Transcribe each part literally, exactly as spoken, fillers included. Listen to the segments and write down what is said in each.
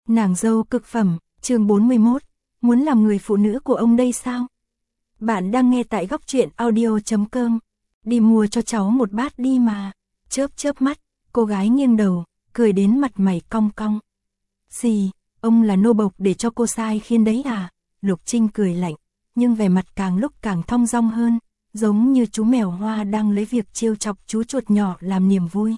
Nàng dâu cực phẩm, chương bốn mươi mốt, muốn làm người phụ nữ của ông đây sao? Bạn đang nghe tại góc truyện audio chấm com. Đi mua cho cháu một bát đi mà. Chớp chớp mắt, cô gái nghiêng đầu, cười đến mặt mày cong cong. Gì, ông là nô bộc để cho cô sai khiến đấy à? Lục Trinh cười lạnh, nhưng vẻ mặt càng lúc càng thong dong hơn, giống như chú mèo hoa đang lấy việc trêu chọc chú chuột nhỏ làm niềm vui.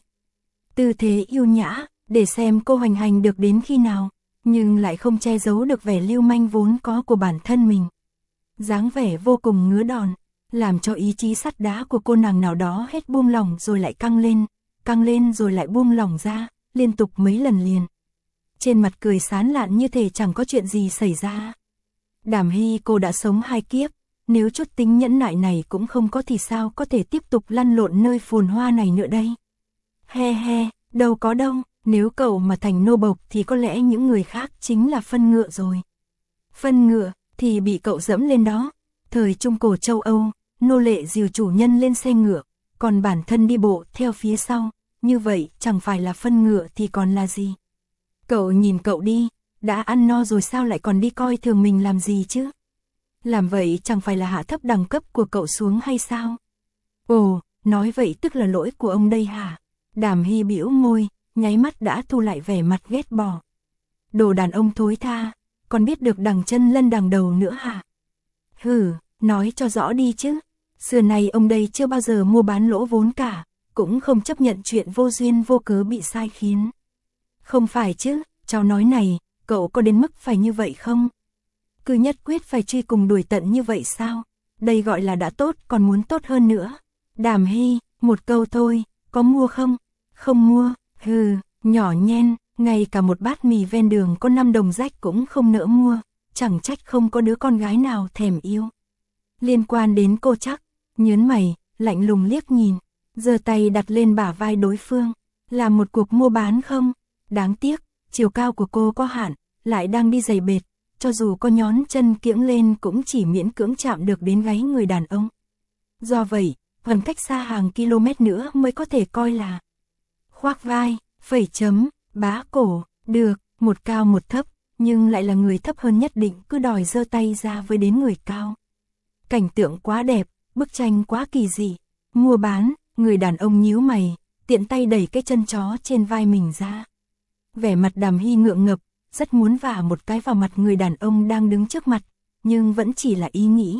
Tư thế yêu nhã, để xem cô hoành hành được đến khi nào, nhưng lại không che giấu được vẻ lưu manh vốn có của bản thân mình. Dáng vẻ vô cùng ngứa đòn, làm cho ý chí sắt đá của cô nàng nào đó hết buông lỏng rồi lại căng lên, căng lên rồi lại buông lỏng ra, liên tục mấy lần liền. Trên mặt cười sán lạn như thể chẳng có chuyện gì xảy ra. Đàm Hy, cô đã sống hai kiếp, nếu chút tính nhẫn nại này cũng không có thì sao có thể tiếp tục lăn lộn nơi phồn hoa này nữa đây. He he, đâu có đâu, nếu cậu mà thành nô bộc thì có lẽ những người khác chính là phân ngựa rồi. Phân ngựa thì bị cậu dẫm lên đó. Thời Trung Cổ châu Âu, nô lệ dìu chủ nhân lên xe ngựa, còn bản thân đi bộ theo phía sau, như vậy chẳng phải là phân ngựa thì còn là gì. Cậu nhìn cậu đi, đã ăn no rồi sao lại còn đi coi thường mình làm gì chứ? Làm vậy chẳng phải là hạ thấp đẳng cấp của cậu xuống hay sao? Ồ, nói vậy tức là lỗi của ông đây hả? Đàm Hy bĩu môi, nháy mắt đã thu lại vẻ mặt ghét bỏ. Đồ đàn ông thối tha, còn biết được đằng chân lân đằng đầu nữa hả? Hừ, nói cho rõ đi chứ. Xưa nay ông đây chưa bao giờ mua bán lỗ vốn cả, cũng không chấp nhận chuyện vô duyên vô cớ bị sai khiến. Không phải chứ, cháu nói này, cậu có đến mức phải như vậy không? Cứ nhất quyết phải truy cùng đuổi tận như vậy sao? Đây gọi là đã tốt còn muốn tốt hơn nữa. Đàm Hy, một câu thôi, có mua không? Không mua, hừ, nhỏ nhen, ngay cả một bát mì ven đường có năm đồng rách cũng không nỡ mua, chẳng trách không có đứa con gái nào thèm yêu. Liên quan đến cô chắc, nhớn mày, lạnh lùng liếc nhìn, giơ tay đặt lên bả vai đối phương, làm một cuộc mua bán không? Đáng tiếc, chiều cao của cô có hạn, lại đang đi giày bệt, cho dù có nhón chân kiễng lên cũng chỉ miễn cưỡng chạm được đến gáy người đàn ông. Do vậy, còn cách xa hàng km nữa mới có thể coi là khoác vai, phẩy chấm, bá cổ, được, một cao một thấp, nhưng lại là người thấp hơn nhất định cứ đòi giơ tay ra với đến người cao. Cảnh tượng quá đẹp, bức tranh quá kỳ dị. Mua bán, người đàn ông nhíu mày, tiện tay đẩy cái chân chó trên vai mình ra. Vẻ mặt Đàm Hy ngượng ngập, rất muốn vả một cái vào mặt người đàn ông đang đứng trước mặt, nhưng vẫn chỉ là ý nghĩ.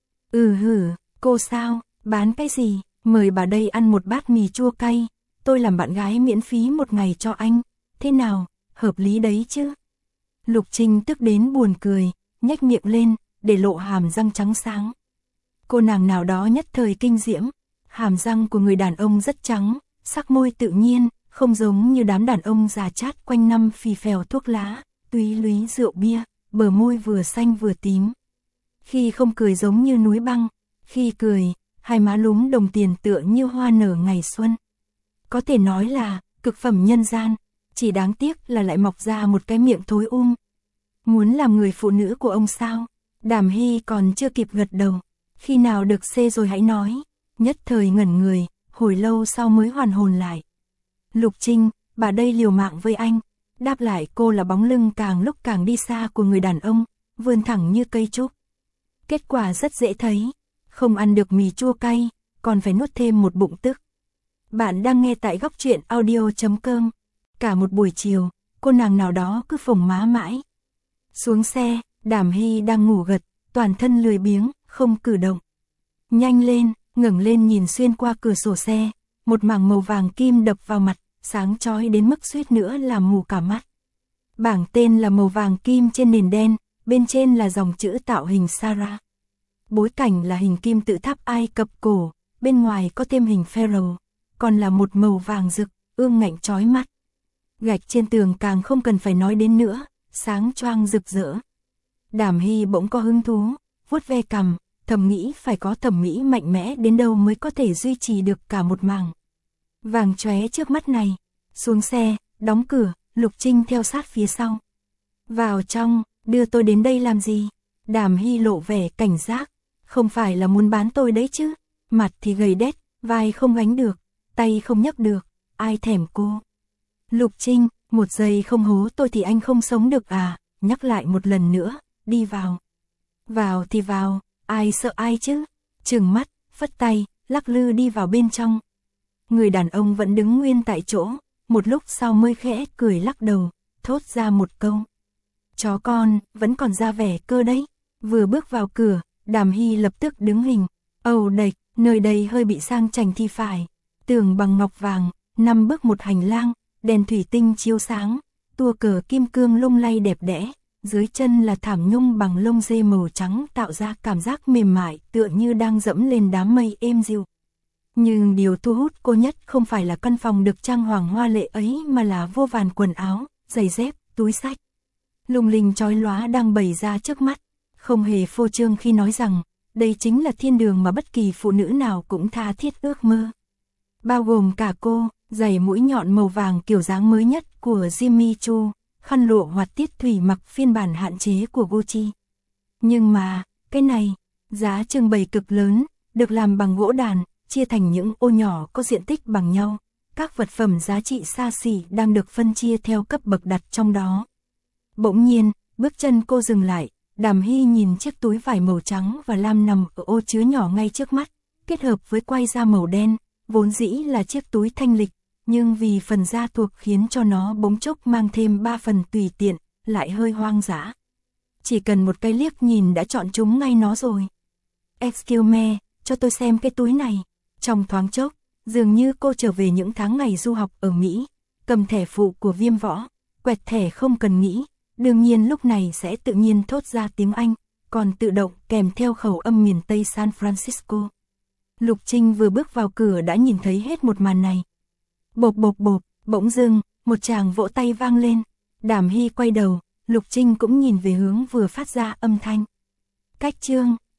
Ừ hử, cô sao, bán cái gì, mời bà đây ăn một bát mì chua cay, tôi làm bạn gái miễn phí một ngày cho anh, thế nào, hợp lý đấy chứ? Lục Trinh tức đến buồn cười, nhếch miệng lên, để lộ hàm răng trắng sáng. Cô nàng nào đó nhất thời kinh diễm, hàm răng của người đàn ông rất trắng, sắc môi tự nhiên, không giống như đám đàn ông già chát quanh năm phì phèo thuốc lá, túy lúy rượu bia, bờ môi vừa xanh vừa tím. Khi không cười giống như núi băng, khi cười, hai má lúm đồng tiền tựa như hoa nở ngày xuân. Có thể nói là cực phẩm nhân gian, chỉ đáng tiếc là lại mọc ra một cái miệng thối um. Muốn làm người phụ nữ của ông sao? Đàm Hy còn chưa kịp gật đầu, khi nào được xê rồi hãy nói. Nhất thời ngẩn người, hồi lâu sau mới hoàn hồn lại. Lục Trinh, bà đây liều mạng với anh. Đáp lại cô là bóng lưng càng lúc càng đi xa của người đàn ông, vươn thẳng như cây trúc. Kết quả rất dễ thấy, không ăn được mì chua cay, còn phải nuốt thêm một bụng tức. Bạn đang nghe tại góc truyện audio chấm com. Cả một buổi chiều, cô nàng nào đó cứ phồng má mãi. Xuống xe, Đàm Hy đang ngủ gật, toàn thân lười biếng, không cử động. Nhanh lên, ngẩng lên nhìn xuyên qua cửa sổ xe, một mảng màu vàng kim đập vào mặt, sáng chói đến mức suýt nữa làm mù cả mắt. Bảng tên là màu vàng kim trên nền đen, bên trên là dòng chữ tạo hình Sarah. Bối cảnh là hình kim tự tháp Ai Cập cổ, bên ngoài có thêm hình Pharaoh, còn là một màu vàng rực, ương ngạnh chói mắt. Gạch trên tường càng không cần phải nói đến nữa, sáng choang rực rỡ. Đàm Hy bỗng có hứng thú, vuốt ve cằm, thầm nghĩ phải có thẩm mỹ mạnh mẽ đến đâu mới có thể duy trì được cả một mảng vàng chóe trước mắt này. Xuống xe, đóng cửa, Lục Trinh theo sát phía sau. Vào trong, đưa tôi đến đây làm gì? Đàm Hy lộ vẻ cảnh giác, không phải là muốn bán tôi đấy chứ? Mặt thì gầy đét, vai không gánh được, tay không nhấc được, ai thèm cô? Lục Trinh, Một giây không hố tôi thì anh không sống được à, nhắc lại một lần nữa, đi vào. Vào thì vào, ai sợ ai chứ, trừng mắt, phất tay, lắc lư đi vào bên trong. Người đàn ông vẫn đứng nguyên tại chỗ, một lúc sau mới khẽ cười lắc đầu, thốt ra một câu. Chó con, vẫn còn ra vẻ cơ đấy. Vừa bước vào cửa, Đàm Hy lập tức đứng hình. Âu đệch, nơi đây hơi bị sang chảnh thì phải. Tường bằng ngọc vàng, năm bước một hành lang, đèn thủy tinh chiếu sáng, tua cờ kim cương lung lay đẹp đẽ. Dưới chân là thảm nhung bằng lông dê màu trắng tạo ra cảm giác mềm mại tựa như đang dẫm lên đám mây êm dịu. Nhưng điều thu hút cô nhất không phải là căn phòng được trang hoàng hoa lệ ấy mà là vô vàn quần áo, giày dép, túi xách. Lung linh chói lóa đang bày ra trước mắt, không hề phô trương khi nói rằng đây chính là thiên đường mà bất kỳ phụ nữ nào cũng tha thiết ước mơ. Bao gồm cả cô, giày mũi nhọn màu vàng kiểu dáng mới nhất của Jimmy Choo, khăn lụa hoạt tiết thủy mặc phiên bản hạn chế của Gucci. Nhưng mà, cái này, giá trưng bày cực lớn, được làm bằng gỗ đàn, chia thành những ô nhỏ có diện tích bằng nhau. Các vật phẩm giá trị xa xỉ đang được phân chia theo cấp bậc đặt trong đó. Bỗng nhiên, bước chân cô dừng lại, Đàm Hy nhìn chiếc túi vải màu trắng và lam nằm ở ô chứa nhỏ ngay trước mắt, kết hợp với quai da màu đen, vốn dĩ là chiếc túi thanh lịch, nhưng vì phần da thuộc khiến cho nó bỗng chốc mang thêm ba phần tùy tiện, lại hơi hoang dã. Chỉ cần một cái liếc nhìn đã chọn chúng ngay nó rồi. Excuse me, cho tôi xem cái túi này. Trong thoáng chốc, dường như cô trở về những tháng ngày du học ở Mỹ, cầm thẻ phụ của Viêm Võ, quẹt thẻ không cần nghĩ, đương nhiên lúc này sẽ tự nhiên thốt ra tiếng Anh, còn tự động kèm theo khẩu âm miền Tây San Francisco. Lục Trinh vừa bước vào cửa đã nhìn thấy hết một màn này. Bộp bộp bộp, bỗng dưng, một tràng vỗ tay vang lên. Đàm Hy quay đầu, Lục Trinh cũng nhìn về hướng vừa phát ra âm thanh. Cách chương,